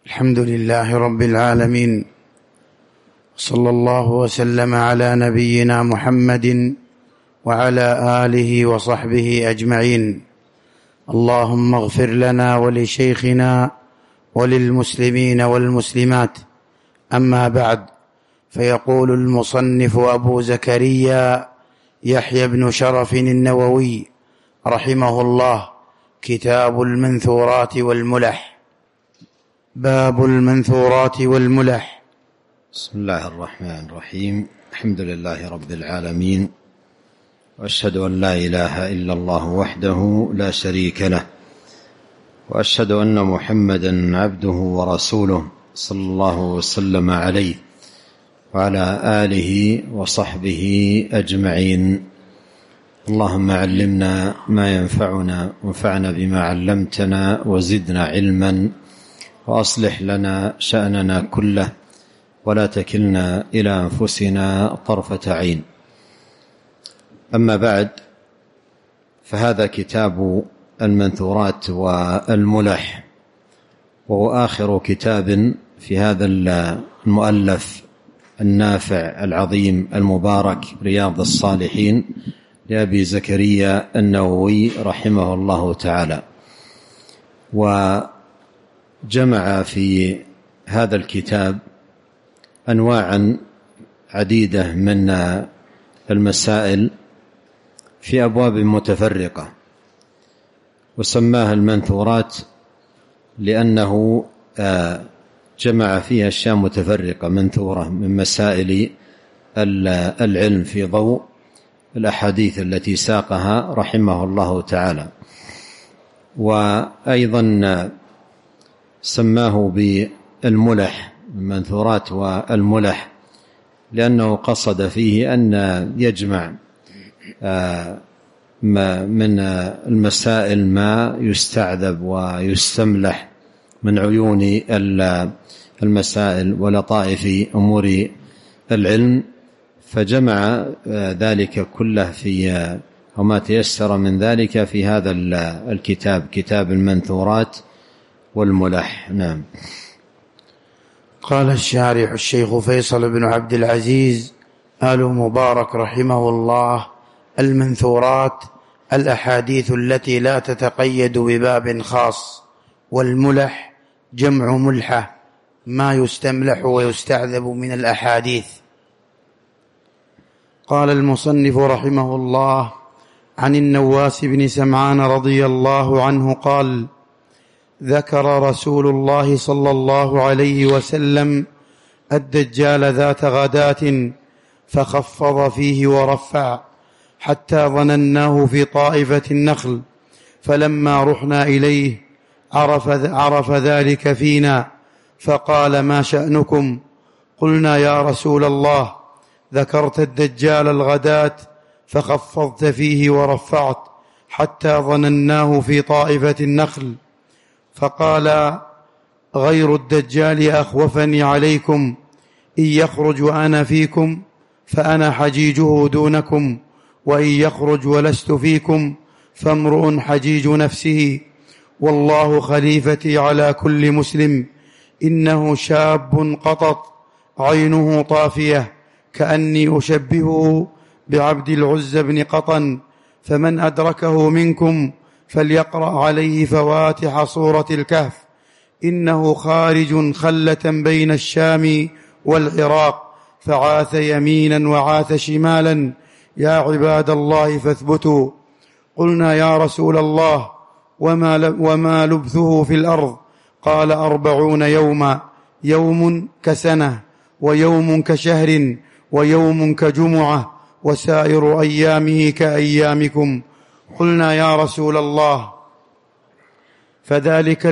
الحمد لله رب العالمين، صلى الله وسلم على نبينا محمد وعلى آله وصحبه أجمعين. اللهم اغفر لنا ولشيخنا وللمسلمين والمسلمات. أما بعد، فيقول المصنف أبو زكريا يحيى بن شرف النووي رحمه الله: كتاب المنثورات والملح. باب المنثورات والملح. بسم الله الرحمن الرحيم. الحمد لله رب العالمين، وأشهد أن لا إله إلا الله وحده لا شريك له، وأشهد أن محمدا عبده ورسوله صلى الله وسلم عليه وعلى آله وصحبه أجمعين. اللهم علمنا ما ينفعنا وانفعنا بما علمتنا وزدنا علما، وأصلح لنا شأننا كله ولا تكلنا إلى أنفسنا طرفة عين. أما بعد، فهذا كتاب المنثورات والملح، وهو آخر كتاب في هذا المؤلف النافع العظيم المبارك رياض الصالحين لأبي زكريا النووي رحمه الله تعالى. وجمع في هذا الكتاب أنواعا عديدة من المسائل في أبواب متفرقة، وسماها المنثورات لأنه جمع فيها أشياء متفرقة منثورة من مسائل العلم في ضوء الأحاديث التي ساقها رحمه الله تعالى. وأيضا سماه بالملح، المنثورات والملح، لأنه قصد فيه أن يجمع من المسائل ما يستعذب ويستملح من عيون المسائل ولطائف أمور العلم، فجمع ذلك كله في وما تيسر من ذلك في هذا الكتاب، كتاب المنثورات والملح. نعم. قال الشارح الشيخ فيصل بن عبد العزيز آل مبارك رحمه الله: المنثورات الأحاديث التي لا تتقيد بباب خاص، والملح جمع ملحة، ما يستملح ويستعذب من الأحاديث. قال المصنف رحمه الله: عن النواس بن سمعان رضي الله عنه قال: ذكر رسول الله صلى الله عليه وسلم الدجال ذات غداة، فخفض فيه ورفع حتى ظنناه في طائفة النخل، فلما رحنا إليه عرف ذلك فينا، فقال: ما شأنكم؟ قلنا: يا رسول الله، ذكرت الدجال الغداة فخفضت فيه ورفعت حتى ظنناه في طائفة النخل. فقال: غير الدجال أخوفني عليكم، إن يخرج أنا فيكم فأنا حجيجه دونكم، وإن يخرج ولست فيكم فامرؤ حجيج نفسه، والله خليفتي على كل مسلم، إنه شاب قطط عينه طافية، كأني أشبهه بعبد العزى بن قطن، فمن أدركه منكم فليقرأ عليه فواتح سورة الكهف، إنه خارج خلة بين الشام والعراق، فعاث يمينا وعاث شمالا، يا عباد الله فاثبتوا. قلنا: يا رسول الله، وما لبثه في الأرض؟ قال: 40 يوما، يوم كسنة، ويوم كشهر، ويوم كجمعة، وسائر أيامه كأيامكم. قلنا: يا رسول الله، فذلك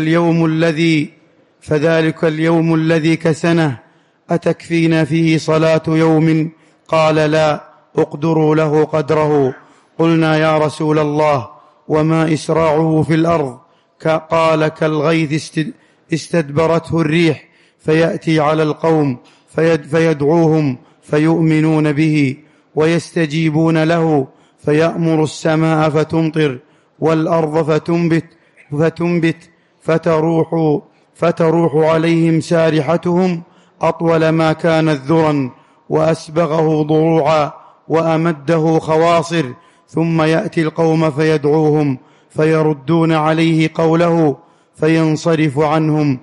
اليوم الذي كسنه أتكفينا فيه صلاة يوم؟ قال: لا، اقدروا له قدره. قلنا: يا رسول الله، وما إسراعه في الأرض؟ قال: كالغيث استدبرته الريح، فيأتي على القوم فيدعوهم فيؤمنون به ويستجيبون له، فيأمر السماء فتمطر والأرض فتنبت فتروح فتروح عليهم سارحتهم أطول ما كانت ذرا، وأسبغه ضروعا، وأمده خواصر، ثم يأتي القوم فيدعوهم فيردون عليه قوله فينصرف عنهم،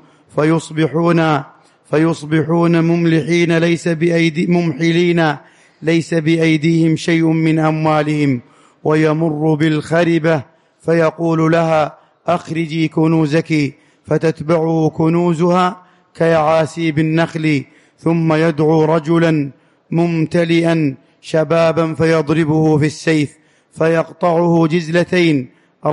فيصبحون مملحين ممحلين ليس بأيديهم شيء من أموالهم، ويمر بالخربة فيقول لها أخرجي كنوزك، فتتبعه كنوزها كيعاسيب النخل، ثم يدعو رجلا ممتلئا شبابا فيضربه في السيف فيقطعه جزلتين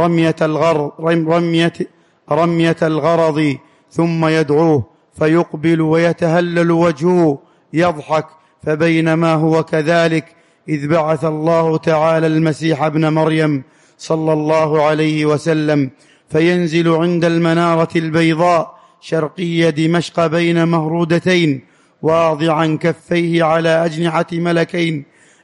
رمية الغرض، ثم يدعوه فيقبل ويتهلل وجهه يضحك. فبينما هو كذلك إذ بعث الله تعالى المسيح ابن مريم صلى الله عليه وسلم، فينزل عند المنارة البيضاء شرقي دمشق بين مهرودتين، واضعا كفيه على أجنحة ملكين،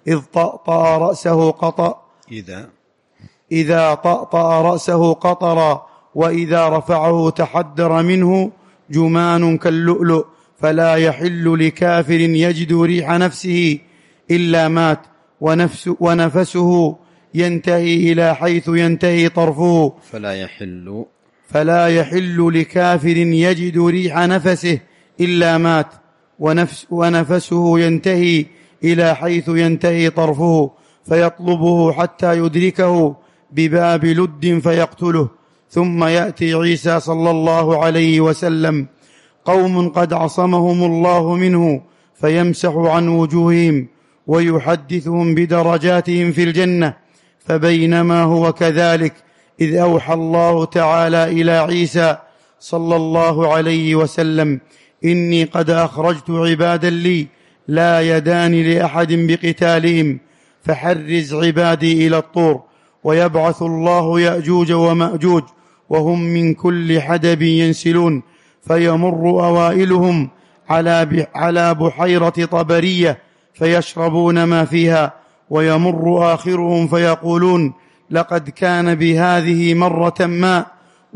إذا طأطأ رأسه قطرا، وإذا رفعه تحدر منه جمان كاللؤلؤ، فلا يحل لكافر يجد ريح نفسه إلا مات، ونفسه ينتهي إلى حيث ينتهي طرفه. فلا يحل لكافر يجد ريح نفسه إلا مات، ونفسه ينتهي إلى حيث ينتهي طرفه، فيطلبه حتى يدركه بباب لد فيقتله. ثم يأتي عيسى صلى الله عليه وسلم، قوم قد عصمهم الله منه، فيمسح عن وجوههم ويحدثهم بدرجاتهم في الجنة. فبينما هو كذلك إذ أوحى الله تعالى إلى عيسى صلى الله عليه وسلم: إني قد أخرجت عبادا لي لا يدان لأحد بقتالهم، فحرز عبادي إلى الطور. ويبعث الله يأجوج ومأجوج وهم من كل حدب ينسلون، فيمر أوائلهم على بحيرة طبرية فيشربون ما فيها، ويمر آخرهم فيقولون لقد كان بهذه مرة ما.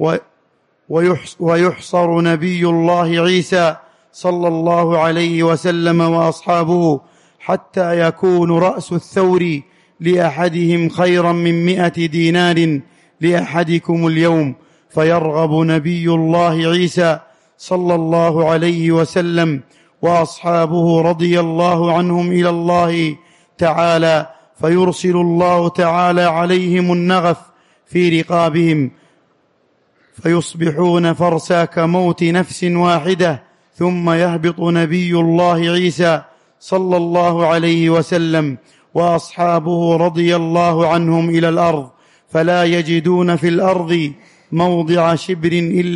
ويحصر نبي الله عيسى صلى الله عليه وسلم وأصحابه حتى يكون رأس الثور لأحدهم خيرا من 100 دينار لأحدكم اليوم، فيرغب نبي الله عيسى صلى الله عليه وسلم وأصحابه رضي الله عنهم إلى الله تعالى، فيرسل الله تعالى عليهم النغف في رقابهم، فيصبحون فرسا كموت نفس واحدة. ثم يهبط نبي الله عيسى صلى الله عليه وسلم وأصحابه رضي الله عنهم إلى الأرض، فلا يجدون في الأرض موضع شبر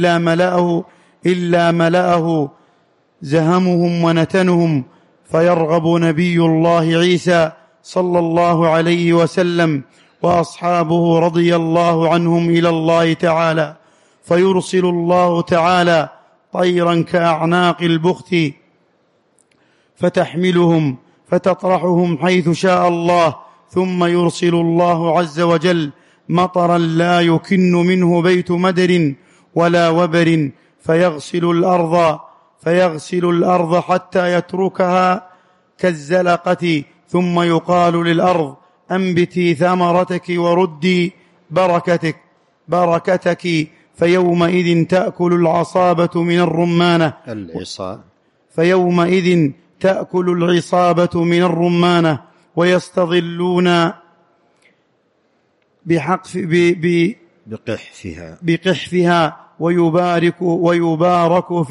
إلا ملأه زهمهم ونتنهم، فيرغب نبي الله عيسى صلى الله عليه وسلم وأصحابه رضي الله عنهم إلى الله تعالى، فيرسل الله تعالى طيرا كأعناق البخت فتحملهم فتطرحهم حيث شاء الله، ثم يرسل الله عز وجل مطرا لا يكن منه بيت مدر ولا وبر، فيغسل الأرض حتى يتركها كالزلقة، ثم يقال للأرض أنبتي ثمرتك وردي بركتك، فيومئذ تأكل العصابة من الرمانة ويستظلون بقحفها ويبارك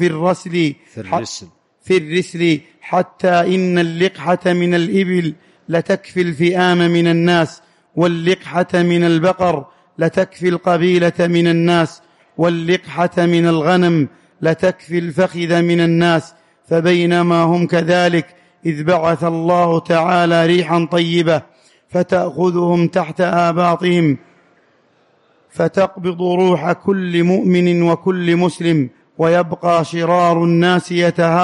في الرسل حتى إن اللقحة من الإبل لتكفي الفئام من الناس، واللقحة من البقر لتكفي القبيلة من الناس، واللقحة من الغنم لتكفي الفخذ من الناس. فبينما هم كذلك إذ بعث الله تعالى ريحا طيبة فتأخذهم تحت آباطهم، فتقبض روح كل مؤمن وكل مسلم، ويبقى شرار الناس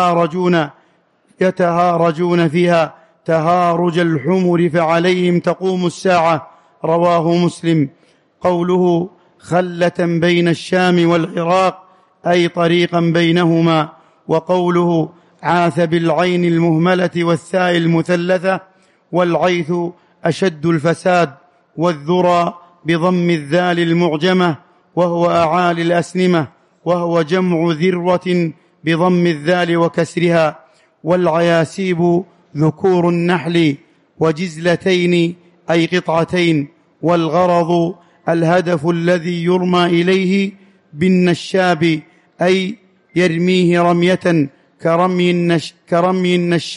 يتهارجون فيها تهارج الحمر، فعليهم تقوم الساعة. رواه مسلم. قوله خلة بين الشام والعراق أي طريقا بينهما. وقوله عاث بالعين المهملة والثاء المثلثة، والعيث أشد الفساد، والذرى بضم الذال المعجمة وهو أعالي الأسنمة، وهو جمع ذروة بضم الذال وكسرها. والعياسيب ذكور النحل، وجزلتين أي قطعتين. والغرض الهدف الذي يرمى إليه بالنشاب، أي يرميه رمية كرمي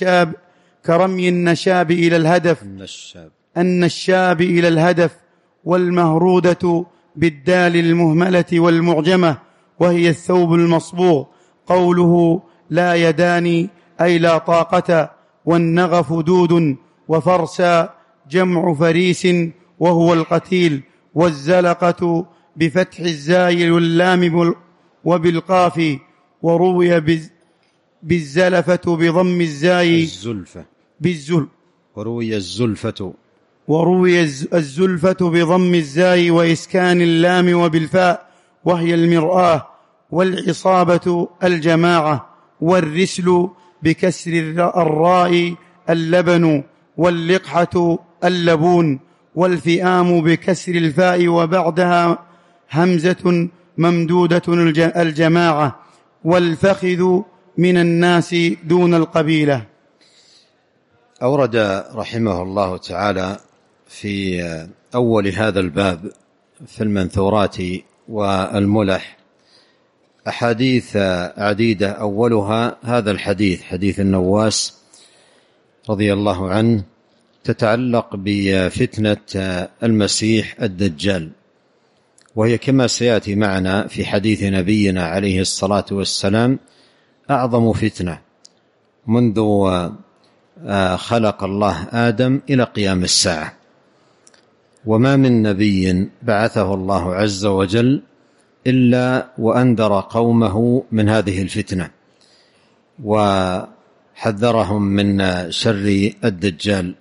النشاب إلى الهدف، النشاب إلى الهدف. والمهرودة بالدال المهملة والمعجمة، وهي الثوب المصبوغ. قوله لا يدان أي لا طاقة. والنغف دود، وفرسا جمع فريس وهو القتيل. والزلقة بفتح الزاي واللام وبالقاف. وروي بالزلفة بضم الزاي وروي الزلفة بضم الزاي وإسكان اللام وبالفاء، وهي المرآة. والعصابة الجماعة. والرسل بكسر الراء اللبن. واللقحة اللبون. والفئام بكسر الفاء وبعدها همزة ممدودة الجماعة. والفخذ من الناس دون القبيلة. أورد رحمه الله تعالى في أول هذا الباب في المنثورات والملح أحاديث عديدة، أولها هذا الحديث، حديث النواس رضي الله عنه، تتعلق بفتنة المسيح الدجال، وهي كما سيأتي معنا في حديث نبينا عليه الصلاة والسلام أعظم فتنة منذ خلق الله آدم إلى قيام الساعة. وما من نبي بعثه الله عز وجل إلا وأنذر قومه من هذه الفتنة وحذرهم من شر الدجال.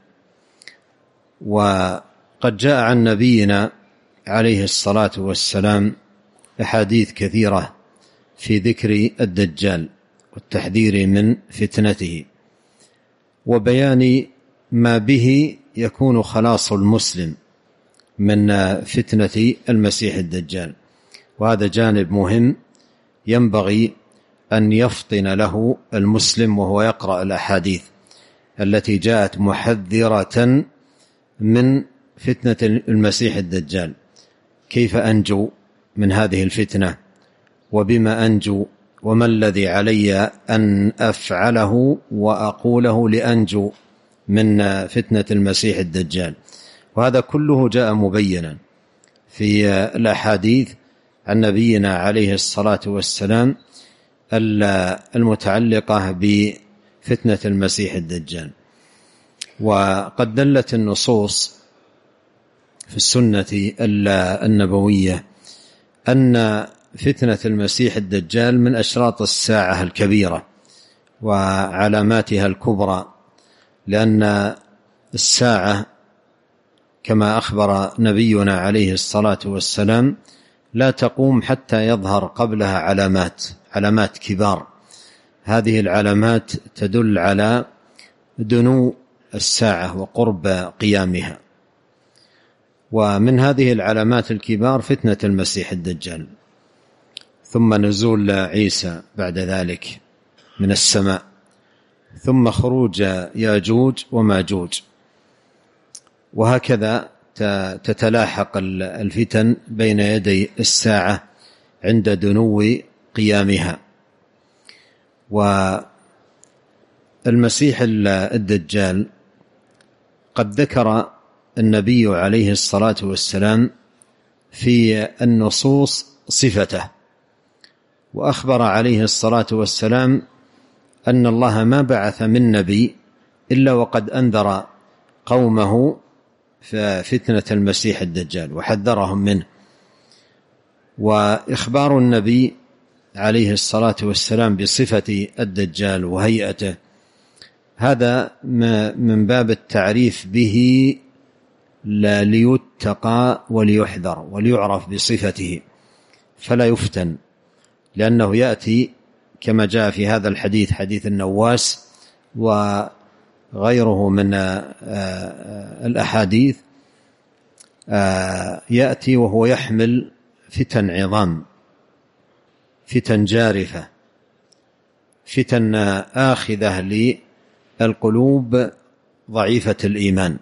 وقد جاء عن نبينا عليه الصلاة والسلام أحاديث كثيرة في ذكر الدجال والتحذير من فتنته وبيان ما به يكون خلاص المسلم من فتنة المسيح الدجال. وهذا جانب مهم ينبغي أن يفطن له المسلم وهو يقرأ الأحاديث التي جاءت محذرة من فتنة المسيح الدجال. كيف أنجو من هذه الفتنة، وبما أنجو، وما الذي علي أن أفعله وأقوله لأنجو من فتنة المسيح الدجال. وهذا كله جاء مبينا في الأحاديث عن نبينا عليه الصلاة والسلام المتعلقة بفتنة المسيح الدجال. وقد دلت النصوص في السنة النبوية أن فتنة المسيح الدجال من أشراط الساعة الكبيرة وعلاماتها الكبرى، لأن الساعة كما أخبر نبينا عليه الصلاة والسلام لا تقوم حتى يظهر قبلها علامات كبار. هذه العلامات تدل على دنو الساعة وقرب قيامها. ومن هذه العلامات الكبار فتنة المسيح الدجال، ثم نزول عيسى بعد ذلك من السماء، ثم خروج ياجوج وماجوج، وهكذا تتلاحق الفتن بين يدي الساعة عند دنو قيامها. والمسيح الدجال قد ذكر النبي عليه الصلاة والسلام في النصوص صفته، وأخبر عليه الصلاة والسلام أن الله ما بعث من نبي إلا وقد أنذر قومه فتنة المسيح الدجال وحذرهم منه. وإخبار النبي عليه الصلاة والسلام بصفة الدجال وهيئته هذا من باب التعريف به ليتقى وليحذر وليعرف بصفته فلا يفتن لأنه يأتي كما جاء في هذا الحديث، حديث النواس وغيره من الأحاديث، يأتي وهو يحمل فتن عظام، فتن جارفة، فتن آخذة للقلوب ضعيفة الإيمان.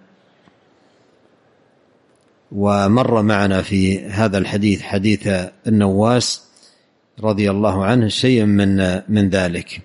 ومر معنا في هذا الحديث حديث النواس رضي الله عنه شيء من ذلك.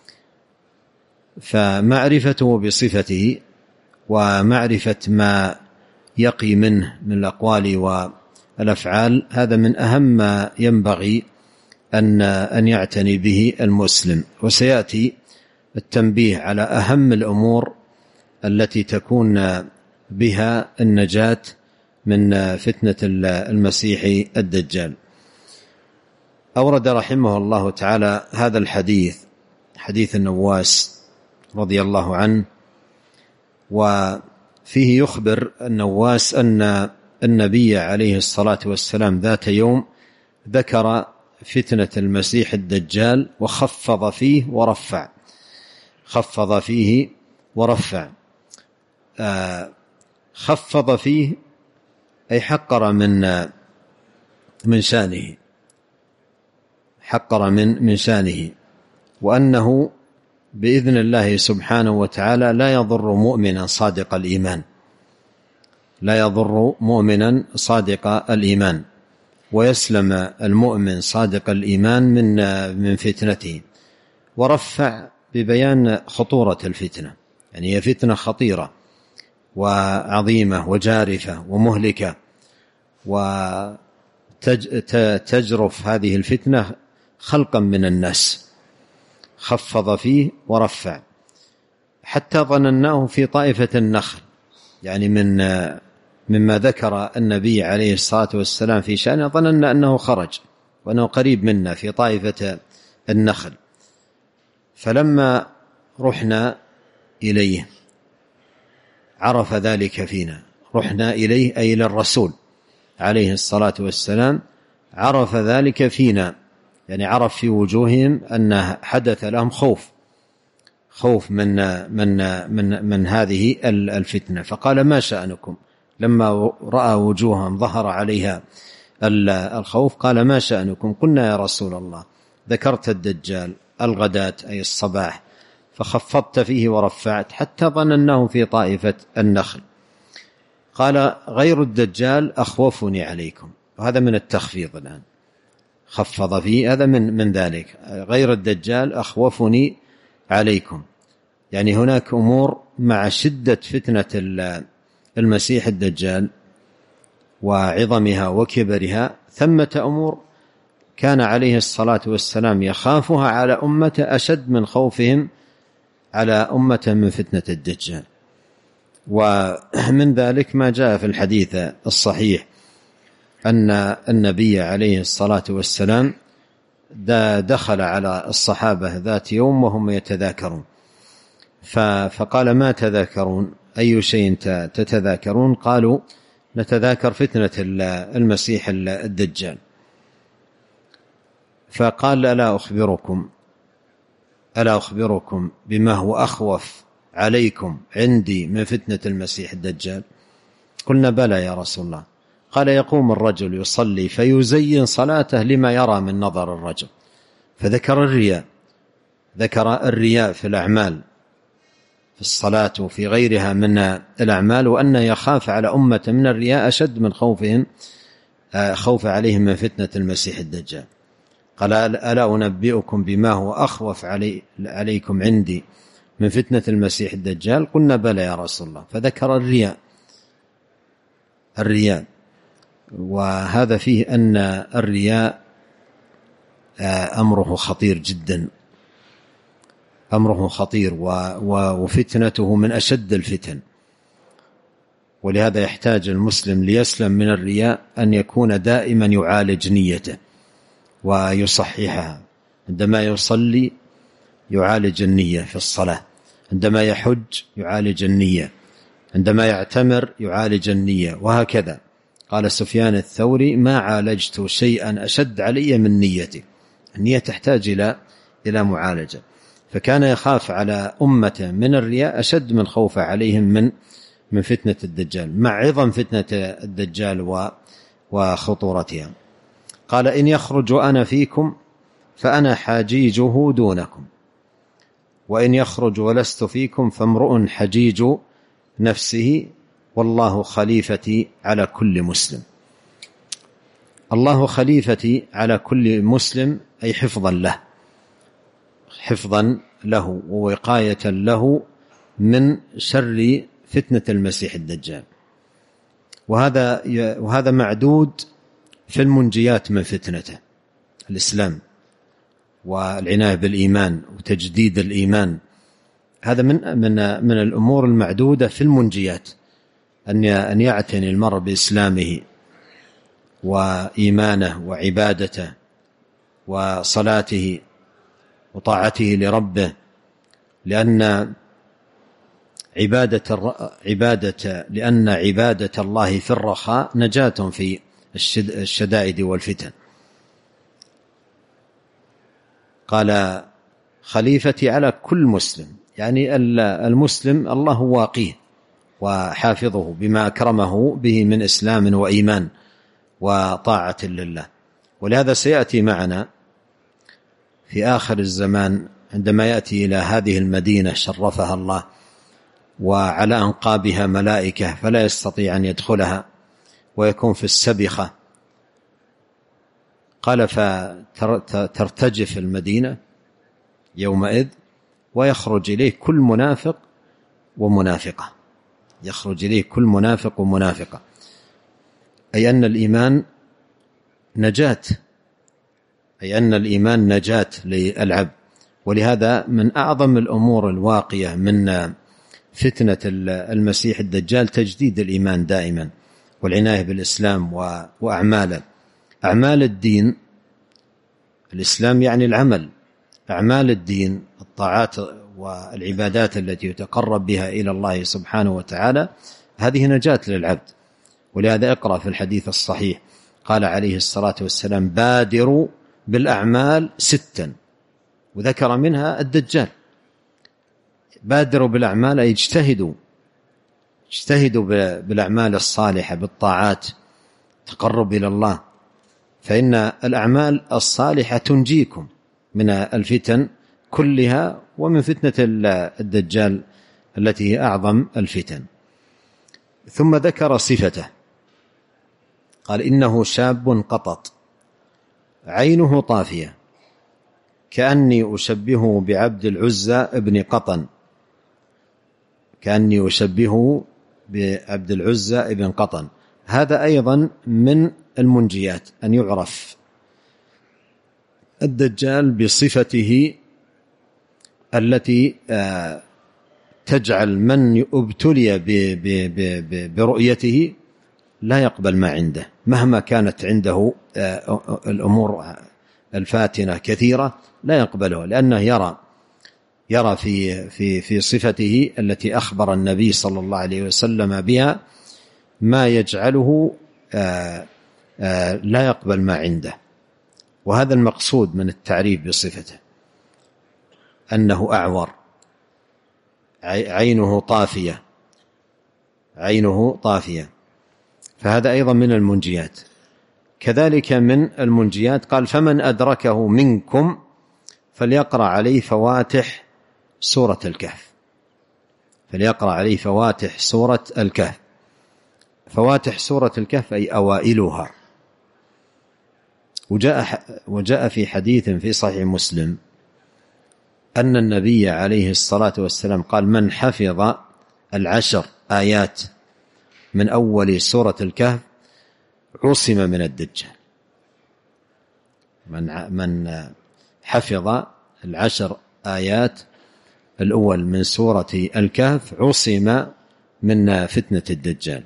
فمعرفته بصفته ومعرفة ما يقي منه من الأقوال والأفعال هذا من أهم ما ينبغي أن يعتني به المسلم. وسيأتي التنبيه على أهم الأمور التي تكون بها النجاة من فتنة المسيح الدجال. أورد رحمه الله تعالى هذا الحديث، حديث النواس رضي الله عنه، وفيه يخبر النواس أن النبي عليه الصلاة والسلام ذات يوم ذكر فتنة المسيح الدجال وخفض فيه ورفع، خفض فيه ورفع. خفض فيه أي حقر من شانه، حقر من شانه، وأنه بإذن الله سبحانه وتعالى لا يضر مؤمنا صادق الإيمان، لا يضر مؤمنا صادق الإيمان، ويسلم المؤمن صادق الإيمان من فتنته. ورفع ببيان خطورة الفتنة، يعني هي فتنة خطيرة وعظيمة وجارفة ومهلكة، وتجرف هذه الفتنة خلقا من الناس. خفض فيه ورفع حتى ظنناه في طائفة النخل، يعني مما ذكر النبي عليه الصلاة والسلام في شأنه، ظننا أنه خرج وأنه قريب منا في طائفة النخل. فلما رحنا إليه عرف ذلك فينا، رحنا إليه أي إلى الرسول عليه الصلاة والسلام، عرف ذلك فينا، يعني عرف في وجوههم أن حدث لهم خوف من هذه الفتنة. فقال: ما شأنكم؟ لما رأى وجوههم ظهر عليها الخوف قال: ما شأنكم؟ قلنا: يا رسول الله ذكرت الدجال الغداة أي الصباح، فخفضت فيه ورفعت حتى ظنناه في طائفة النخل. قال: غير الدجال أخوفني عليكم. وهذا من التخفيض الآن، خفض فيه، هذا من ذلك. غير الدجال أخوفني عليكم، يعني هناك أمور مع شدة فتنة المسيح الدجال وعظمها وكبرها، ثمة أمور كان عليه الصلاة والسلام يخافها على أمته أشد من خوفهم على أمته من فتنة الدجال. ومن ذلك ما جاء في الحديث الصحيح أن النبي عليه الصلاة والسلام دخل على الصحابة ذات يوم وهم يتذاكرون، فقال: ما تذاكرون؟ أي شيء تتذاكرون؟ قالوا: نتذاكر فتنة المسيح الدجال. فقال: ألا أخبركم بما هو أخوف عليكم عندي من فتنة المسيح الدجال؟ قلنا: بلى يا رسول الله. قال: يقوم الرجل يصلي فيزين صلاته لما يرى من نظر الرجل. فذكر الرياء، ذكر الرياء في الأعمال، في الصلاة وفي غيرها من الأعمال، وأنه يخاف على أمة من الرياء أشد من خوف عليهم من فتنة المسيح الدجال. قال: ألا أنبئكم بما هو أخوف عليكم عندي من فتنة المسيح الدجال؟ قلنا: بلى يا رسول الله. فذكر الرياء، وهذا فيه أن الرياء أمره خطير جدا، أمره خطير وفتنته من أشد الفتن. ولهذا يحتاج المسلم ليسلم من الرياء أن يكون دائما يعالج نيته ويصححها. عندما يصلي يعالج النية في الصلاة، عندما يحج يعالج النية، عندما يعتمر يعالج النية، وهكذا. قال سفيان الثوري: ما عالجت شيئا أشد علي من نيتي. النية تحتاج إلى معالجة. فكان يخاف على أمته من الرياء أشد من خوف عليهم من فتنة الدجال، مع عظم فتنة الدجال وخطورتها. قال: إن يخرج أنا فيكم فأنا حجيجه دونكم، وإن يخرج ولست فيكم فامرؤ حجيج نفسه، والله خليفتي على كل مسلم. الله خليفتي على كل مسلم، أي حفظا له ووقاية له من شر فتنة المسيح الدجال. وهذا معدود في المنجيات من فتنته: الإسلام والعناية بالإيمان وتجديد الإيمان. هذا من الأمور المعدودة في المنجيات، أن يعتني المرء بإسلامه وإيمانه وعبادته وصلاته وطاعته لربه، لأن عبادة الله في الرخاء نجاة في الشدائد والفتن. قال: خليفتي على كل مسلم، يعني المسلم الله واقيه وحافظه بما أكرمه به من إسلام وإيمان وطاعة لله. ولهذا سيأتي معنا في آخر الزمان عندما يأتي إلى هذه المدينة شرفها الله وعلى أنقابها ملائكة فلا يستطيع أن يدخلها ويكون في السبخة. قال: فترتجف المدينة يومئذ ويخرج إليه كل منافق ومنافقة. يخرج إليه كل منافق ومنافقة، أي أن الإيمان نجاة للعبد. ولهذا من أعظم الأمور الواقية من فتنة المسيح الدجال تجديد الإيمان دائما والعناية بالإسلام وأعماله. أعمال الدين، الإسلام يعني العمل، أعمال الدين الطاعات والعبادات التي يتقرب بها إلى الله سبحانه وتعالى، هذه نجاة للعبد. ولهذا اقرأ في الحديث الصحيح قال عليه الصلاة والسلام: بادروا بالأعمال 6، وذكر منها الدجال. بادروا بالأعمال أي اجتهدوا بالأعمال الصالحة بالطاعات تقرب إلى الله، فإن الأعمال الصالحة تنجيكم من الفتن كلها ومن فتنة الدجال التي هي أعظم الفتن. ثم ذكر صفته، قال: إنه شاب قطط عينه طافية كأني أشبهه بعبد العزى ابن قطن. كأني أشبهه بعبد العزى ابن قطن. هذا أيضا من المنجيات، أن يعرف الدجال بصفته التي تجعل من ابتلي برؤيته لا يقبل ما عنده مهما كانت عنده الأمور الفاتنة كثيرة، لا يقبله، لأنه يرى في صفته التي أخبر النبي صلى الله عليه وسلم بها ما يجعله لا يقبل ما عنده. وهذا المقصود من التعريف بصفته، أنه أعور، عينه طافية، فهذا أيضا من المنجيات. كذلك من المنجيات قال: فمن أدركه منكم فليقرأ عليه فواتح سورة الكهف. فواتح سورة الكهف أي أوائلها. وجاء في حديث في صحيح مسلم أن النبي عليه الصلاة والسلام قال: من حفظ 10 آيات من أول سورة الكهف عصم من الدجال. من حفظ 10 آيات الأول من سورة الكهف عصم من فتنة الدجال.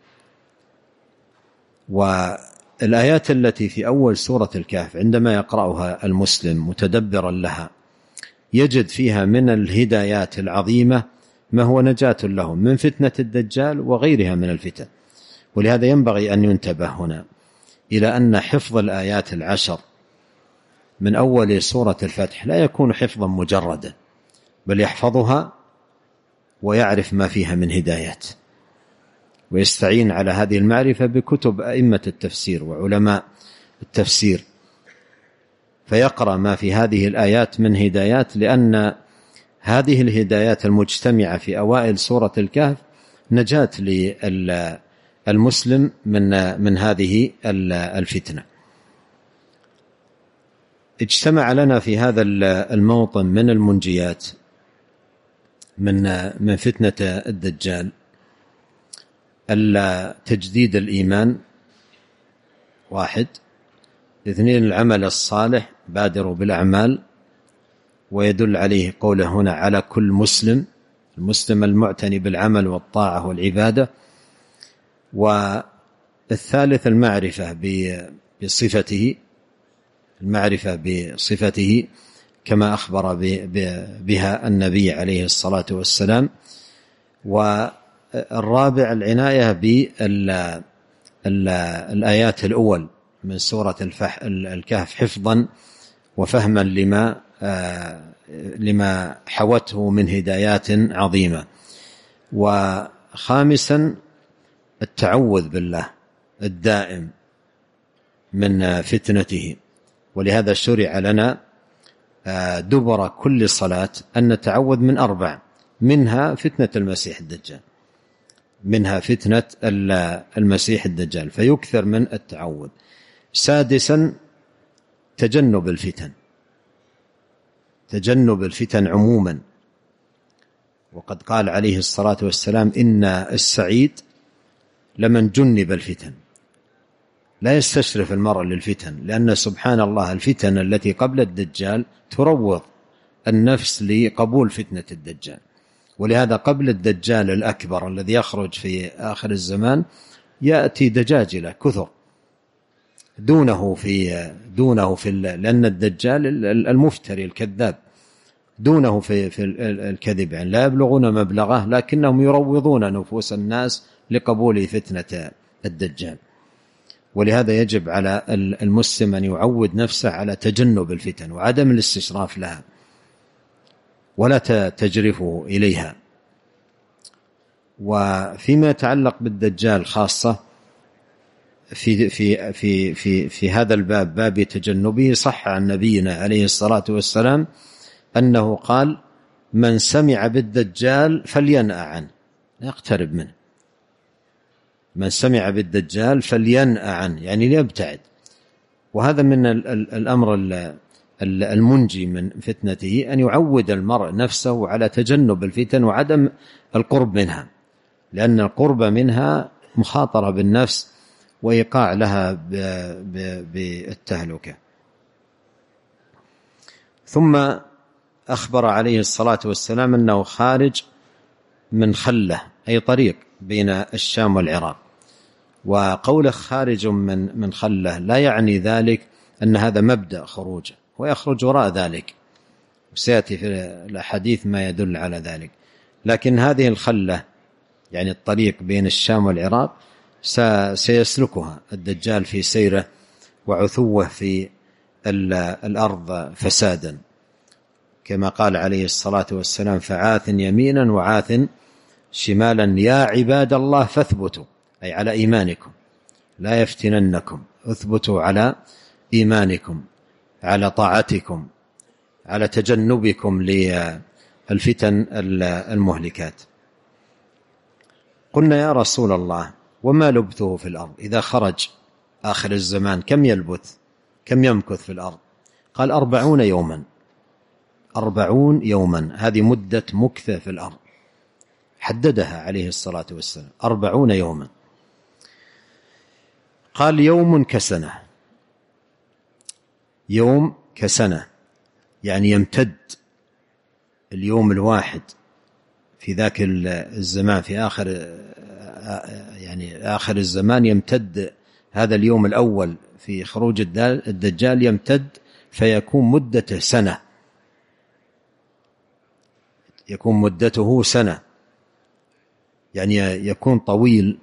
والآيات التي في أول سورة الكهف عندما يقرأها المسلم متدبرا لها يجد فيها من الهدايات العظيمة ما هو نجاة لهم من فتنة الدجال وغيرها من الفتن. ولهذا ينبغي أن ينتبه هنا إلى أن حفظ الآيات 10 من أول سورة الفتح لا يكون حفظا مجردا، بل يحفظها ويعرف ما فيها من هدايات، ويستعين على هذه المعرفة بكتب أئمة التفسير وعلماء التفسير، فيقرأ ما في هذه الآيات من هدايات، لأن هذه الهدايات المجتمعة في أوائل سورة الكهف نجاة للمسلم من هذه الفتنة. اجتمع لنا في هذا الموطن من المنجيات من فتنة الدجال تجديد الإيمان، 1، 2 العمل الصالح، بادروا بالأعمال، ويدل عليه قوله هنا على كل مسلم، المسلم المعتني بالعمل والطاعة والعبادة. والثالث المعرفة بصفته كما أخبر بها النبي عليه الصلاة والسلام. والرابع العناية بالآيات الأول من سورة الكهف حفظا وفهما لما حوته من هدايات عظيمة. وخامسا التعوذ بالله الدائم من فتنته، ولهذا شرع لنا دبر كل صلاة أن نتعوذ من 4، منها فتنة المسيح الدجال، فيكثر من التعوذ. سادسا تجنب الفتن عموما، وقد قال عليه الصلاة والسلام إن السعيد لمن جنب الفتن. لا يستشرف المرء للفتن، لأن سبحان الله الفتن التي قبل الدجال تروض النفس لقبول فتنة الدجال. ولهذا قبل الدجال الأكبر الذي يخرج في آخر الزمان يأتي دجاجلة كثر دونه في لأن الدجال المفتري الكذاب دونه في الكذب، يعني لا يبلغون مبلغه، لكنهم يروضون نفوس الناس لقبول فتنة الدجال. ولهذا يجب على المسلم أن يعود نفسه على تجنب الفتن وعدم الاستشراف لها ولا تجرفه إليها. وفيما يتعلق بالدجال خاصة في هذا الباب، باب تجنبه، صح عن نبينا عليه الصلاة والسلام أنه قال: من سمع بالدجال فلينأ عنه، لا يقترب منه. من سمع بالدجال فلينأ عنه، يعني ليبتعد. وهذا من الأمر المنجي من فتنته، أن يعود المرء نفسه على تجنب الفتن وعدم القرب منها، لأن القرب منها مخاطرة بالنفس وإيقاع لها بالتهلكة. ثم أخبر عليه الصلاة والسلام أنه خارج من خلة، أي طريق بين الشام والعراق. وقوله خارج من خلة لا يعني ذلك أن هذا مبدأ خروجه، ويخرج وراء ذلك، وسيأتي في الحديث ما يدل على ذلك. لكن هذه الخلة يعني الطريق بين الشام والعراق سيسلكها الدجال في سيره وعثوه في الأرض فسادا، كما قال عليه الصلاة والسلام: فعاث يمينا وعاث شمالا يا عباد الله فاثبتوا، أي على إيمانكم، لا يفتننكم، اثبتوا على إيمانكم، على طاعتكم، على تجنبكم للفتن المهلكات. قلنا: يا رسول الله، وما لبثه في الأرض إذا خرج آخر الزمان؟ كم يلبث، كم يمكث في الأرض؟ قال: 40 يوما. 40 يوما، هذه مدة مكثة في الأرض، حددها عليه الصلاة والسلام، 40 يوما. قال: يوم كسنة. يوم كسنة يعني يمتد اليوم الواحد في ذاك الزمان، في آخر الزمان يمتد هذا اليوم الأول في خروج الدجال، يمتد فيكون مدته سنة، يكون مدته سنة، يعني يكون طويل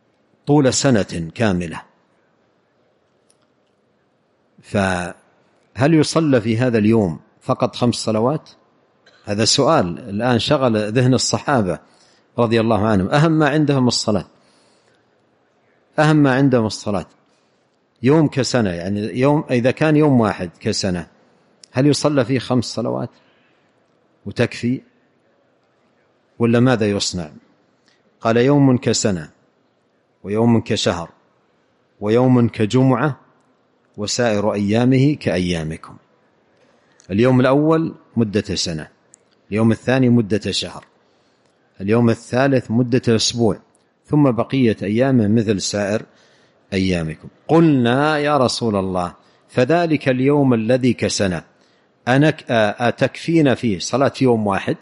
طول سنة كاملة. فهذا هل يصلى في هذا اليوم فقط 5 صلوات؟ هذا سؤال الآن شغل ذهن الصحابة رضي الله عنهم. أهم ما عندهم الصلاة، أهم ما عندهم الصلاة. يوم كسنة، يعني يوم إذا كان يوم واحد كسنة هل يصلى فيه 5 صلوات وتكفي ولا ماذا يصنع؟ قال يوم كسنة ويوم كشهر ويوم كجمعة وسائر أيامه كأيامكم. اليوم الأول مدة سنة، اليوم الثاني مدة شهر، اليوم الثالث مدة أسبوع، ثم بقية أيامه مثل سائر أيامكم. قلنا يا رسول الله فذلك اليوم الذي كسنة أتكفينا فيه صلاة يوم واحد؟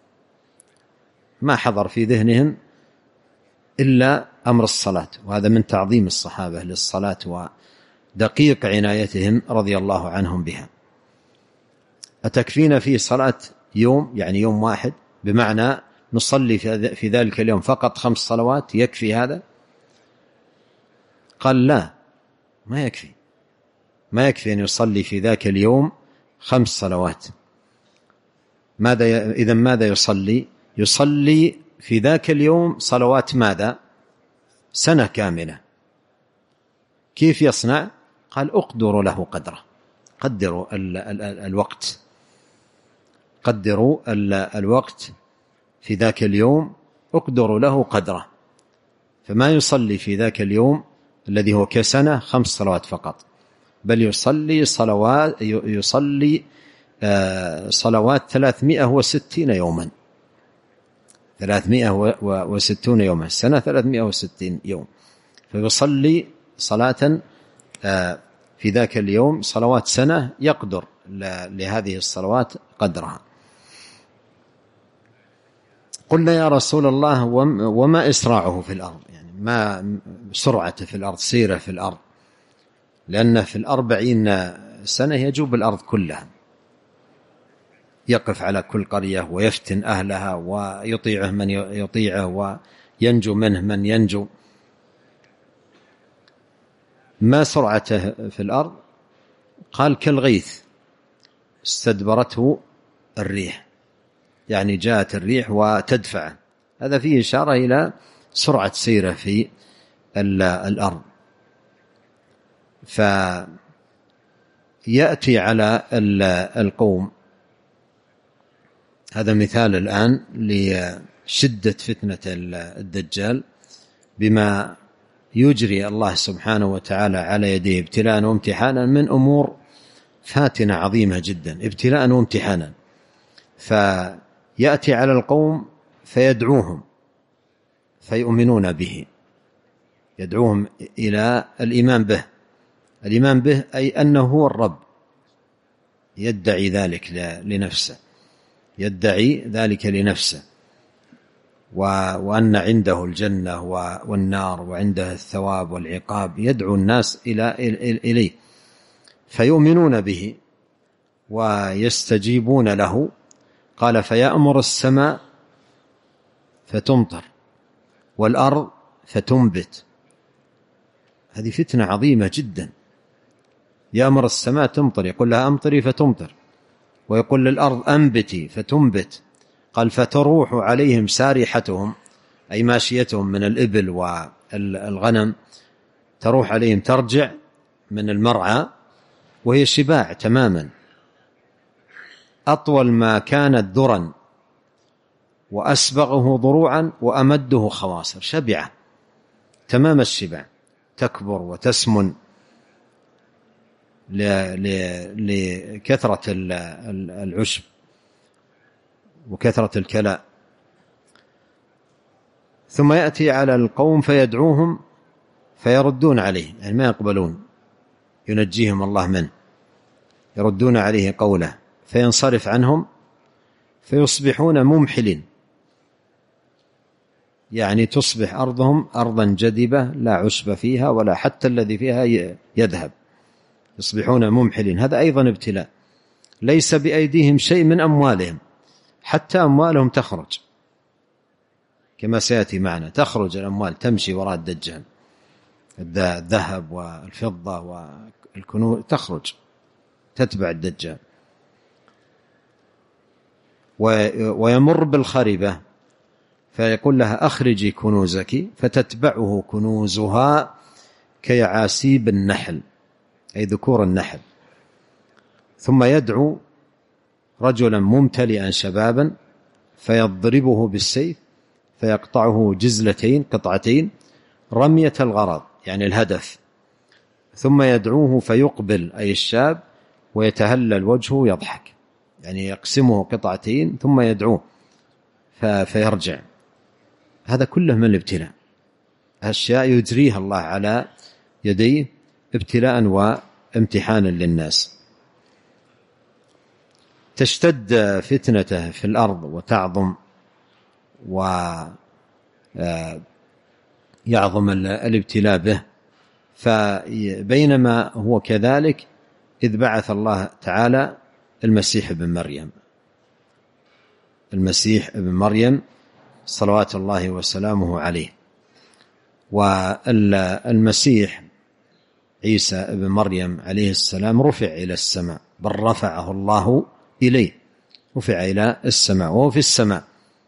ما حضر في ذهنهم إلا أمر الصلاة، وهذا من تعظيم الصحابة للصلاة ودقيق عنايتهم رضي الله عنهم بها. أتكفينا فيه صلاة يوم، يعني يوم واحد، بمعنى نصلي في ذلك اليوم فقط 5 صلوات يكفي هذا؟ قال لا، ما يكفي، ما يكفي أن يصلي في ذاك اليوم 5 صلوات. إذن ماذا يصلي؟ يصلي في ذاك اليوم صلوات ماذا؟ سنة كاملة. كيف يصنع؟ قال أقدروا له قدره، قدروا الوقت، قدروا الوقت في ذاك اليوم، أقدروا له قدره. فما يصلي في ذاك اليوم الذي هو كسنة 5 صلوات فقط، بل يصلي صلوات 360 يوما، 360 يوما، السنة 360 يوم. فيصلي صلاة في ذاك اليوم صلوات سنة يقدر لهذه الصلوات قدرها. قلنا يا رسول الله وما إسراعه في الأرض، يعني ما سرعته في الأرض، سيره في الأرض، لأن في 40 سنة يجوب الأرض كلها، يقف على كل قرية ويفتن أهلها ويطيعه من يطيعه وينجو منه من ينجو. ما سرعته في الأرض؟ قال كالغيث استدبرته الريح، يعني جاءت الريح وتدفعه. هذا فيه إشارة إلى سرعة سيره في الأرض. فيأتي على القوم، هذا مثال الآن لشدة فتنة الدجال، بما يجري الله سبحانه وتعالى على يديه ابتلاء وامتحانا من أمور فاتنة عظيمة جدا، ابتلاء وامتحانا. فيأتي على القوم فيدعوهم فيؤمنون به، يدعوهم إلى الإيمان به. الإيمان به أي أنه هو الرب، يدعي ذلك لنفسه، يدعي ذلك لنفسه، وأن عنده الجنة والنار وعنده الثواب والعقاب، يدعو الناس إليه، فيؤمنون به ويستجيبون له. قال فيأمر السماء فتمطر والأرض فتنبت. هذه فتنة عظيمة جدا. يأمر السماء تمطر، يقول لها أمطري فتمطر، ويقول للأرض أنبتي فتنبت. قال فتروح عليهم سارحتهم، أي ماشيتهم من الإبل والغنم، تروح عليهم، ترجع من المرعى وهي شباع تماما، أطول ما كانت ذرا وأسبغه ضروعا وأمده خواصر، شبعة تمام الشبع، تكبر وتسمن لكثرة العشب وكثرة الكلاء. ثم يأتي على القوم فيدعوهم فيردون عليه، يعني ما يقبلون، ينجيهم الله منه، يردون عليه قوله، فينصرف عنهم فيصبحون ممحلين، يعني تصبح أرضهم أرضا جدبة لا عشب فيها ولا حتى الذي فيها يذهب، يصبحون ممحلين. هذا أيضا ابتلاء، ليس بأيديهم شيء من أموالهم، حتى أموالهم تخرج كما سيأتي معنا، تخرج الأموال تمشي وراء الدجال، الذهب والفضة والكنوز تخرج تتبع الدجال. ويمر بالخربة فيقول لها أخرجي كنوزك، فتتبعه كنوزها كيعاسيب النحل، أي ذكور النحل. ثم يدعو رجلا ممتلئا شبابا فيضربه بالسيف فيقطعه جزلتين قطعتين رمية الغرض، يعني الهدف. ثم يدعوه فيقبل، أي الشاب، ويتهلل وجهه يضحك، يعني يقسمه قطعتين ثم يدعوه فيرجع. هذا كله من الابتلاء، أشياء يجريها الله على يديه ابتلاء وامتحانا للناس. تشتد فتنته في الأرض وتعظم، ويعظم الابتلاء به. فبينما هو كذلك إذ بعث الله تعالى المسيح ابن مريم، المسيح ابن مريم صلوات الله وسلامه عليه. والمسيح عيسى ابن مريم عليه السلام رفع إلى السماء، بل رفعه الله إليه، رفع إلى السماء وهو في السماء.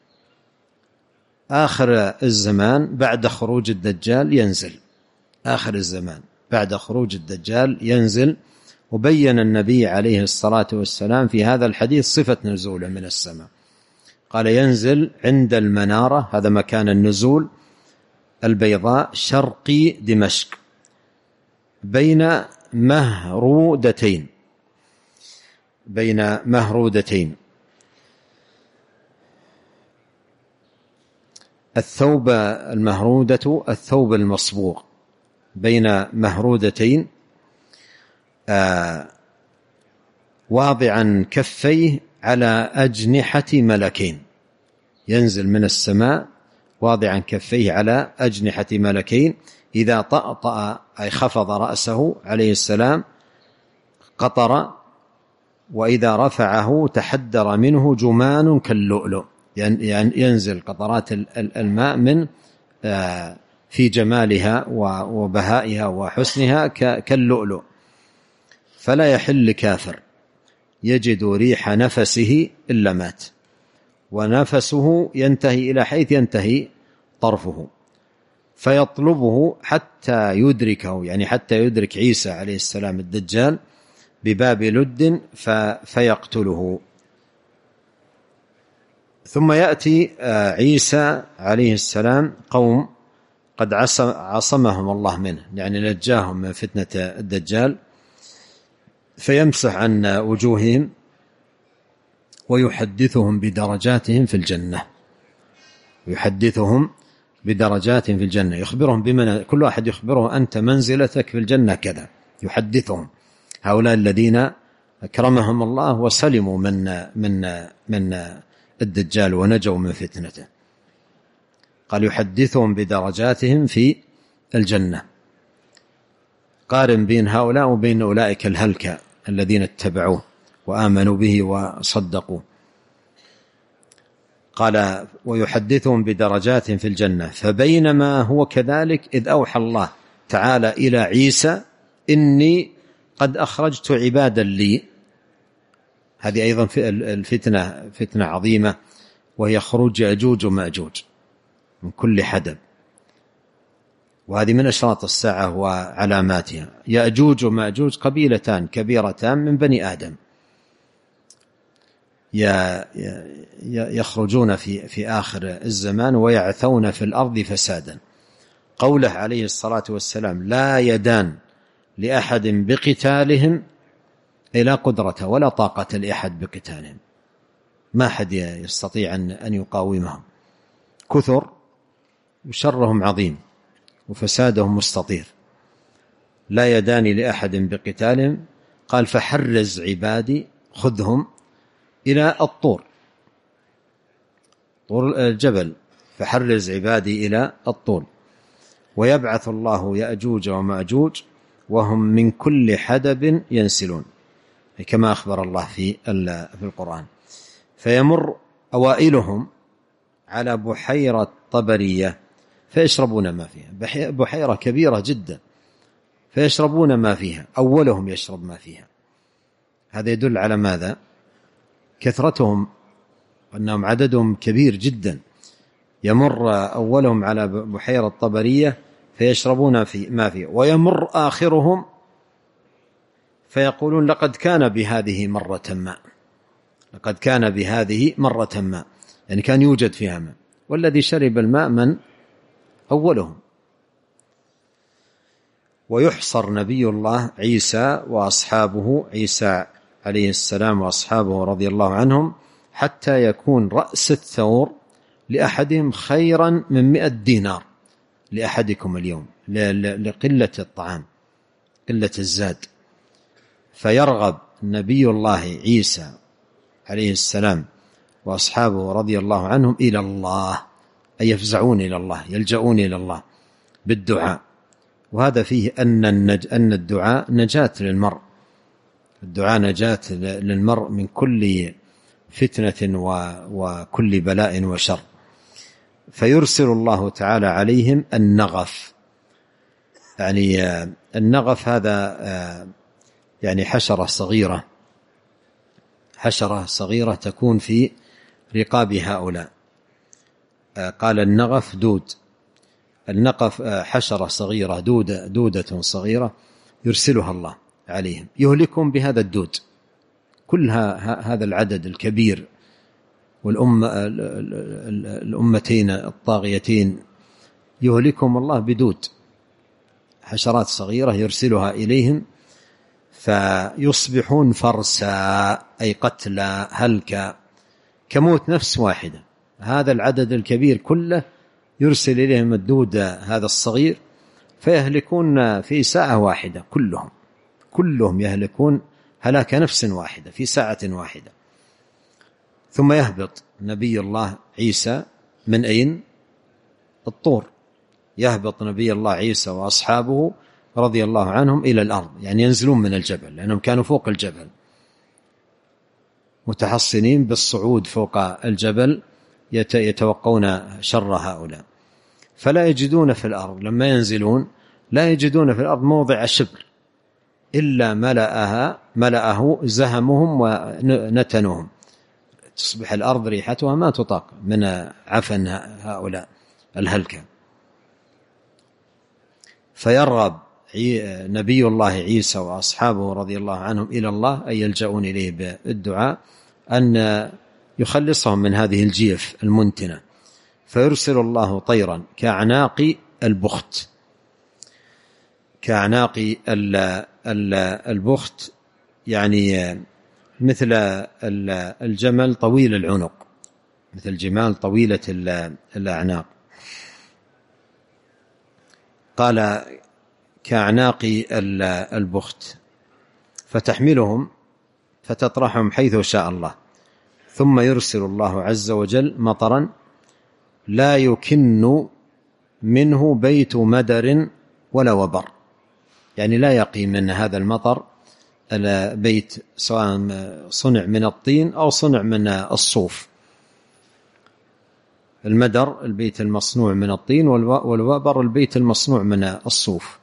آخر الزمان بعد خروج الدجال ينزل، آخر الزمان بعد خروج الدجال ينزل. وبين النبي عليه الصلاة والسلام في هذا الحديث صفة نزوله من السماء، قال ينزل عند المنارة، هذا مكان النزول، البيضاء شرقي دمشق، بين مهرودتين، بين مهرودتين. الثوب المهرودة الثوب المصبوغ، بين مهرودتين، واضعا كفيه على أجنحة ملكين. ينزل من السماء واضعا كفيه على أجنحة ملكين، إذا طأطأ أي خفض رأسه عليه السلام قطر، وإذا رفعه تحدر منه جمان كاللؤلؤ، يعني ينزل قطرات الماء من في جمالها وبهائها وحسنها كاللؤلؤ. فلا يحل كافر يجد ريح نفسه إلا مات، ونفسه ينتهي إلى حيث ينتهي طرفه، فيطلبه حتى يدركه، يعني حتى يدرك عيسى عليه السلام الدجال بباب لد فيقتله. ثم يأتي عيسى عليه السلام قوم قد عصمهم الله منه، يعني نجاهم من فتنة الدجال، فيمسح عن وجوههم ويحدثهم بدرجاتهم في الجنة، يحدثهم بدرجاتهم في الجنة، يخبرهم بمن، كل واحد يخبره أنت منزلتك في الجنة كذا، يحدثهم هؤلاء الذين أكرمهم الله وسلموا من الدجال ونجوا من فتنته. قال يحدثهم بدرجاتهم في الجنة. قارن بين هؤلاء وبين أولئك الهلكة الذين اتبعوه وآمنوا به وصدقوا. قال ويحدثهم بدرجات في الجنة. فبينما هو كذلك إذ أوحى الله تعالى إلى عيسى إني قد أخرجت عبادا لي. هذه أيضا الفتنة فتنة عظيمة، وهي خروج يأجوج ومأجوج من كل حدب، وهذه من أشراط الساعة وعلاماتها. يأجوج ومأجوج قبيلتان كبيرتان من بني آدم، يخرجون في آخر الزمان ويعثون في الأرض فسادا. قوله عليه الصلاة والسلام لا يدان لأحد بقتالهم، أي لا قدرة ولا طاقة لأحد بقتالهم، ما أحد يستطيع أن يقاومهم، كثر وشرهم عظيم وفسادهم مستطير. لا يدان لأحد بقتالهم. قال فحرز عبادي، خذهم إلى الطور، طور الجبل، فحرز عبادي إلى الطور. ويبعث الله يأجوج ومأجوج وهم من كل حدب ينسلون، كما أخبر الله في القرآن. فيمر أوائلهم على بحيرة طبرية فيشربون ما فيها، بحيرة كبيرة جدا، فيشربون ما فيها، أولهم يشرب ما فيها. هذا يدل على ماذا؟ كثرتهم، أنهم عددهم كبير جدا. يمر أولهم على بحيرة طبرية فيشربون في ما فيه، ويمر آخرهم فيقولون لقد كان بهذه مرة ما، لقد كان بهذه مرة ما، يعني كان يوجد فيها ماء. والذي شرب الماء من؟ أولهم. ويحصر نبي الله عيسى وأصحابه، عيسى عليه السلام وأصحابه رضي الله عنهم، حتى يكون رأس الثور لأحدهم خيرا من 100 دينار لأحدكم اليوم، لقلة الطعام، قلة الزاد. فيرغب نبي الله عيسى عليه السلام وأصحابه رضي الله عنهم إلى الله، أي يفزعون إلى الله، يلجؤون إلى الله بالدعاء. وهذا فيه أن الدعاء نجاة للمرء، الدعاء نجاة للمرء من كل فتنة وكل بلاء وشر. فيرسل الله تعالى عليهم النغف. يعني النغف هذا يعني حشرة صغيرة، حشرة صغيرة تكون في رقاب هؤلاء. قال النغف دود، النقف حشرة صغيرة، دودة صغيرة يرسلها الله عليهم، يهلكهم بهذا الدود. كل هذا العدد الكبير الأمتين الطاغيتين يهلكهم الله بدود، حشرات صغيرة يرسلها إليهم، فيصبحون فرسا، أي قتلى هلكا، كموت نفس واحدة. هذا العدد الكبير كله يرسل إليهم الدود هذا الصغير، فيهلكون في ساعة واحدة، كلهم يهلكون هلاك نفس واحدة في ساعة واحدة. ثم يهبط نبي الله عيسى من أين؟ الطور. يهبط نبي الله عيسى وأصحابه رضي الله عنهم إلى الأرض، يعني ينزلون من الجبل، لأنهم كانوا فوق الجبل متحصنين بالصعود فوق الجبل، يتوقون شر هؤلاء، فلا يجدون في الأرض، لما ينزلون لا يجدون في الأرض موضع شبر إلا ملأه زهمهم ونتنهم، تصبح الأرض ريحتها ما تطاق من عفن هؤلاء الهلكة. فيرغب نبي الله عيسى وأصحابه رضي الله عنهم إلى الله، أي يلجؤون إليه بالدعاء، أن يخلصهم من هذه الجيف المنتنة. فيرسل الله طيرا كأعناق البخت، كأعناق البخت، يعني مثل الجمل طويل العنق، مثل الجمال طويلة الأعناق. قال كأعناق البخت، فتحملهم فتطرحهم حيث شاء الله. ثم يرسل الله عز وجل مطرا لا يكن منه بيت مدر ولا وبر، يعني لا يقي من هذا المطر البيت، سواء صنع من الطين أو صنع من الصوف. المدر البيت المصنوع من الطين، والوبر البيت المصنوع من الصوف.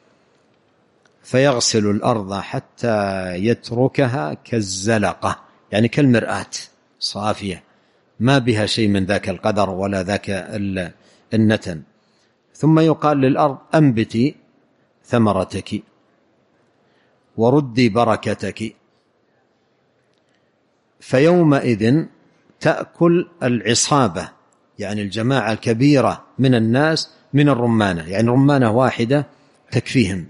فيغسل الأرض حتى يتركها كالزلقة، يعني كالمرآة صافية، ما بها شيء من ذاك القدر ولا ذاك النتن. ثم يقال للأرض أنبتي ثمرتك وردي بركتك، فيومئذ تأكل العصابة، يعني الجماعة الكبيرة من الناس من الرمانة، يعني رمانة واحدة تكفيهم،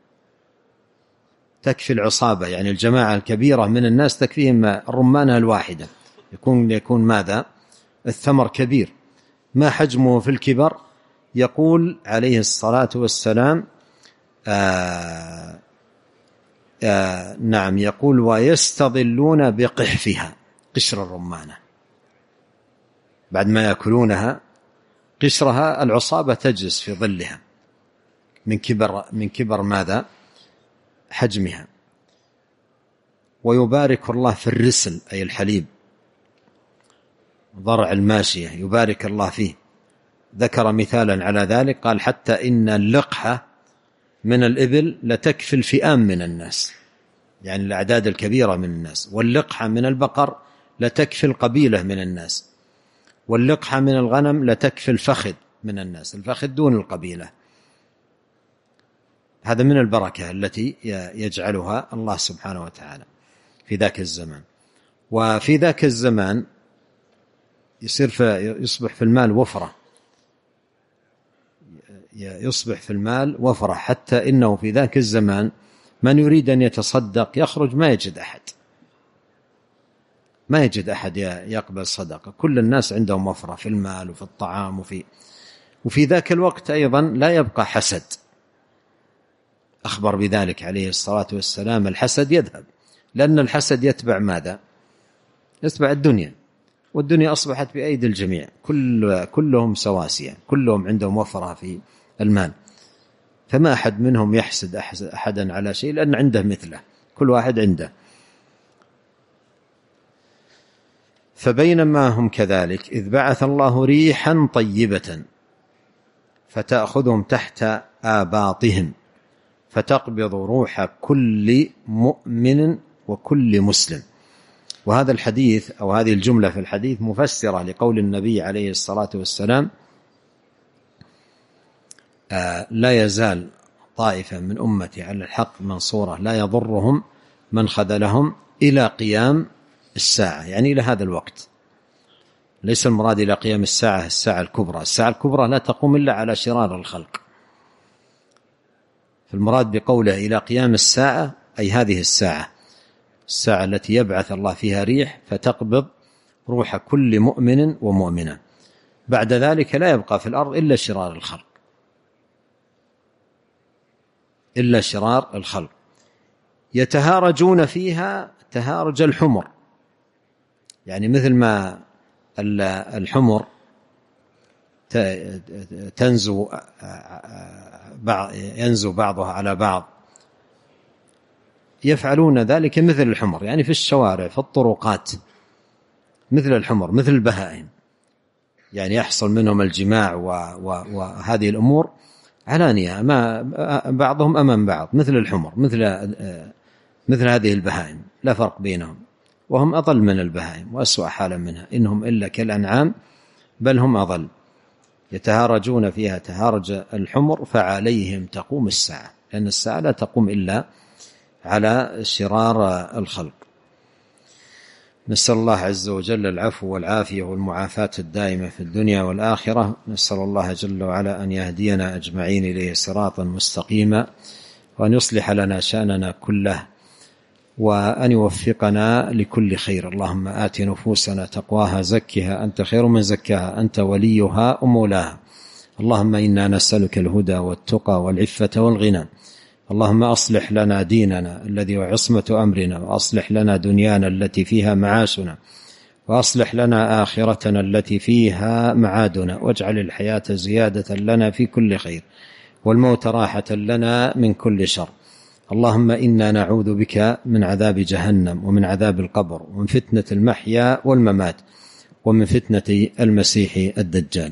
تكفي العصابة، يعني الجماعة الكبيرة من الناس تكفيهم الرمانة الواحدة. يكون ماذا؟ الثمر كبير، ما حجمه في الكبر. يقول عليه الصلاة والسلام نعم، يقول ويستظلون بقحفها، قشر الرمانة، بعد ما يأكلونها قشرها العصابة تجلس في ظلها من كبر ماذا؟ حجمها. ويبارك الله في الرسل، أي الحليب، ضرع الماشية يبارك الله فيه. ذكر مثالا على ذلك، قال حتى إن اللقحة من الإبل لتكفي الفئام من الناس، يعني الأعداد الكبيرة من الناس. واللقحة من البقر لتكفي القبيلة من الناس، واللقحة من الغنم لتكفي الفخذ من الناس، الفخذ دون القبيلة. هذا من البركة التي يجعلها الله سبحانه وتعالى في ذاك الزمان. وفي ذاك الزمان يصبح في المال وفرة، يصبح في المال وفرة، حتى إنه في ذاك الزمان من يريد أن يتصدق يخرج ما يجد أحد يقبل صدقة. كل الناس عندهم وفرة في المال وفي الطعام وفي ذاك الوقت أيضا لا يبقى حسد. أخبر بذلك عليه الصلاة والسلام: الحسد يذهب، لأن الحسد يتبع ماذا؟ يتبع الدنيا، والدنيا أصبحت بأيدي الجميع، كلهم سواسية، كلهم عندهم وفرة في المال، فما أحد منهم يحسد أحدا على شيء، لأن عنده مثله، كل واحد عنده. فبينما هم كذلك إذ بعث الله ريحا طيبة فتأخذهم تحت آباطهم فتقبض روح كل مؤمن وكل مسلم. وهذا الحديث أو هذه الجملة في الحديث مفسرة لقول النبي عليه الصلاة والسلام: لا يزال طائفة من أمتي على الحق منصورة لا يضرهم من خذلهم إلى قيام الساعة، يعني إلى هذا الوقت. ليس المراد إلى قيام الساعة الكبرى، الساعة الكبرى لا تقوم إلا على شرار الخلق. فالمراد بقوله إلى قيام الساعة أي هذه الساعة التي يبعث الله فيها ريح فتقبض روح كل مؤمن ومؤمنة. بعد ذلك لا يبقى في الأرض إلا شرار الخلق يتهارجون فيها تهارج الحمر، يعني مثل ما الحمر ينزو بعضها على بعض، يفعلون ذلك مثل الحمر، يعني في الشوارع في الطرقات مثل الحمر، مثل البهائم، يعني يحصل منهم الجماع وهذه الأمور علانية، بعضهم أمام بعض مثل الحمر، مثل هذه البهائم، لا فرق بينهم، وهم أضل من البهائم وأسوأ حالا منها، إنهم إلا كالأنعام بل هم أضل. يتهارجون فيها تهارج الحمر فعليهم تقوم الساعة، لأن الساعة لا تقوم إلا على شرار الخلق. نسأل الله عز وجل العفو والعافية والمعافاة الدائمة في الدنيا والآخرة. نسأل الله جل وعلا أن يهدينا أجمعين إليه صراطا مستقيما، وأن يصلح لنا شأننا كله، وأن يوفقنا لكل خير. اللهم آت نفوسنا تقواها زكها أنت خير من زكاها أنت وليها ومولاها. اللهم إنا نسألك الهدى والتقى والعفة والغنى. اللهم أصلح لنا ديننا الذي هو عصمة أمرنا، وأصلح لنا دنيانا التي فيها معاشنا، وأصلح لنا آخرتنا التي فيها معادنا، واجعل الحياة زيادة لنا في كل خير، والموت راحة لنا من كل شر. اللهم إنا نعوذ بك من عذاب جهنم ومن عذاب القبر ومن فتنة المحيا والممات ومن فتنة المسيح الدجال.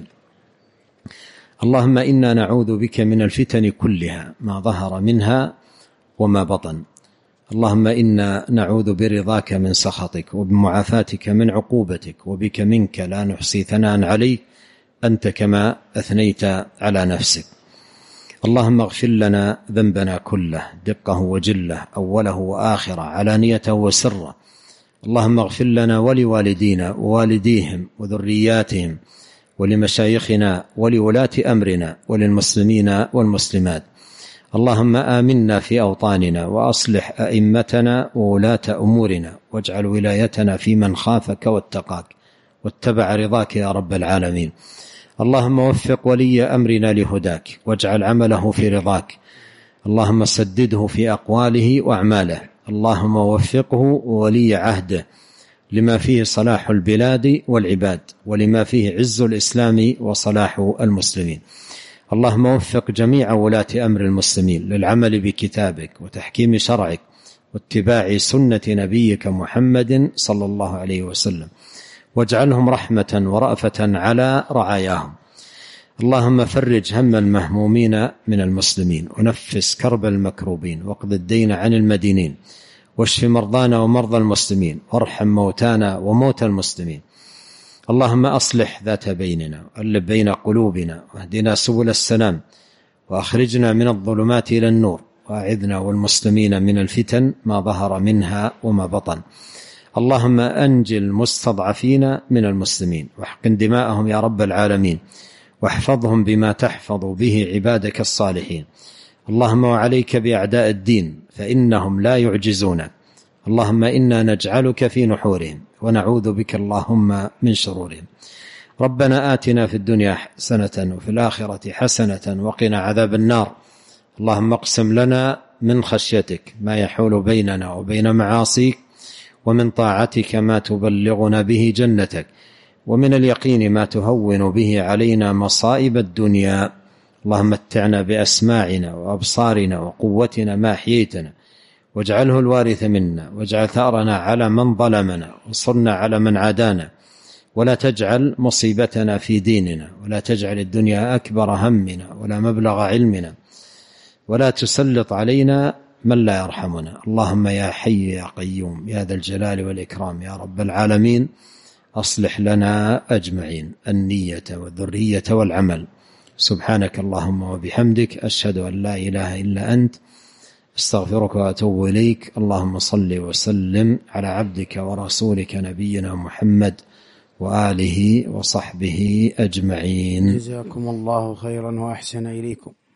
اللهم إنا نعوذ بك من الفتن كلها ما ظهر منها وما بطن. اللهم إنا نعوذ برضاك من سخطك وبمعافاتك من عقوبتك، وبك منك لا نحصي ثناء عليك أنت كما أثنيت على نفسك. اللهم اغفر لنا ذنبنا كله دقه وجله أوله وآخره علانيته وسره. اللهم اغفر لنا ولوالدينا ووالديهم وذرياتهم ولمشايخنا ولولاة أمرنا وللمسلمين والمسلمات. اللهم آمنا في أوطاننا وأصلح أئمتنا وولاة أمورنا، واجعل ولايتنا في من خافك واتقاك واتبع رضاك يا رب العالمين. اللهم وفق ولي أمرنا لهداك، واجعل عمله في رضاك. اللهم سدده في أقواله وأعماله. اللهم وفقه ولي عهده لما فيه صلاح البلاد والعباد، ولما فيه عز الإسلام وصلاح المسلمين. اللهم وفق جميع ولاة أمر المسلمين للعمل بكتابك وتحكيم شرعك واتباع سنة نبيك محمد صلى الله عليه وسلم، واجعلهم رحمة ورأفة على رعاياهم. اللهم فرج هم المهمومين من المسلمين، ونفس كرب المكروبين، واقض الدين عن المدينين، واشف مرضانا ومرضى المسلمين، وارحم موتانا وموتى المسلمين. اللهم أصلح ذات بيننا، وألف بين قلوبنا، واهدنا سبل السلام، وأخرجنا من الظلمات إلى النور، وأعذنا والمسلمين من الفتن ما ظهر منها وما بطن. اللهم أنج المستضعفين من المسلمين، واحقن دماءهم يا رب العالمين، واحفظهم بما تحفظ به عبادك الصالحين. اللهم وعليك بأعداء الدين فإنهم لا يعجزونك. اللهم إنا نجعلك في نحورهم، ونعوذ بك اللهم من شرورهم. ربنا آتنا في الدنيا حسنة وفي الآخرة حسنة وقنا عذاب النار. اللهم اقسم لنا من خشيتك ما يحول بيننا وبين معاصيك، ومن طاعتك ما تبلغنا به جنتك، ومن اليقين ما تهون به علينا مصائب الدنيا. اللهم متعنا بأسماعنا وأبصارنا وقوتنا ما أحييتنا، واجعله الوارث منا، واجعل ثأرنا على من ظلمنا، وانصرنا على من عادانا، ولا تجعل مصيبتنا في ديننا، ولا تجعل الدنيا أكبر همنا ولا مبلغ علمنا، ولا تسلط علينا من لا يرحمنا. اللهم يا حي يا قيوم يا ذا الجلال والإكرام يا رب العالمين، أصلح لنا أجمعين النية والذرية والعمل. سبحانك اللهم وبحمدك، أشهد أن لا إله إلا أنت، استغفرك وأتوب إليك. اللهم صل وسلم على عبدك ورسولك نبينا محمد وآله وصحبه أجمعين. جزاكم الله خيرا وأحسن إليكم.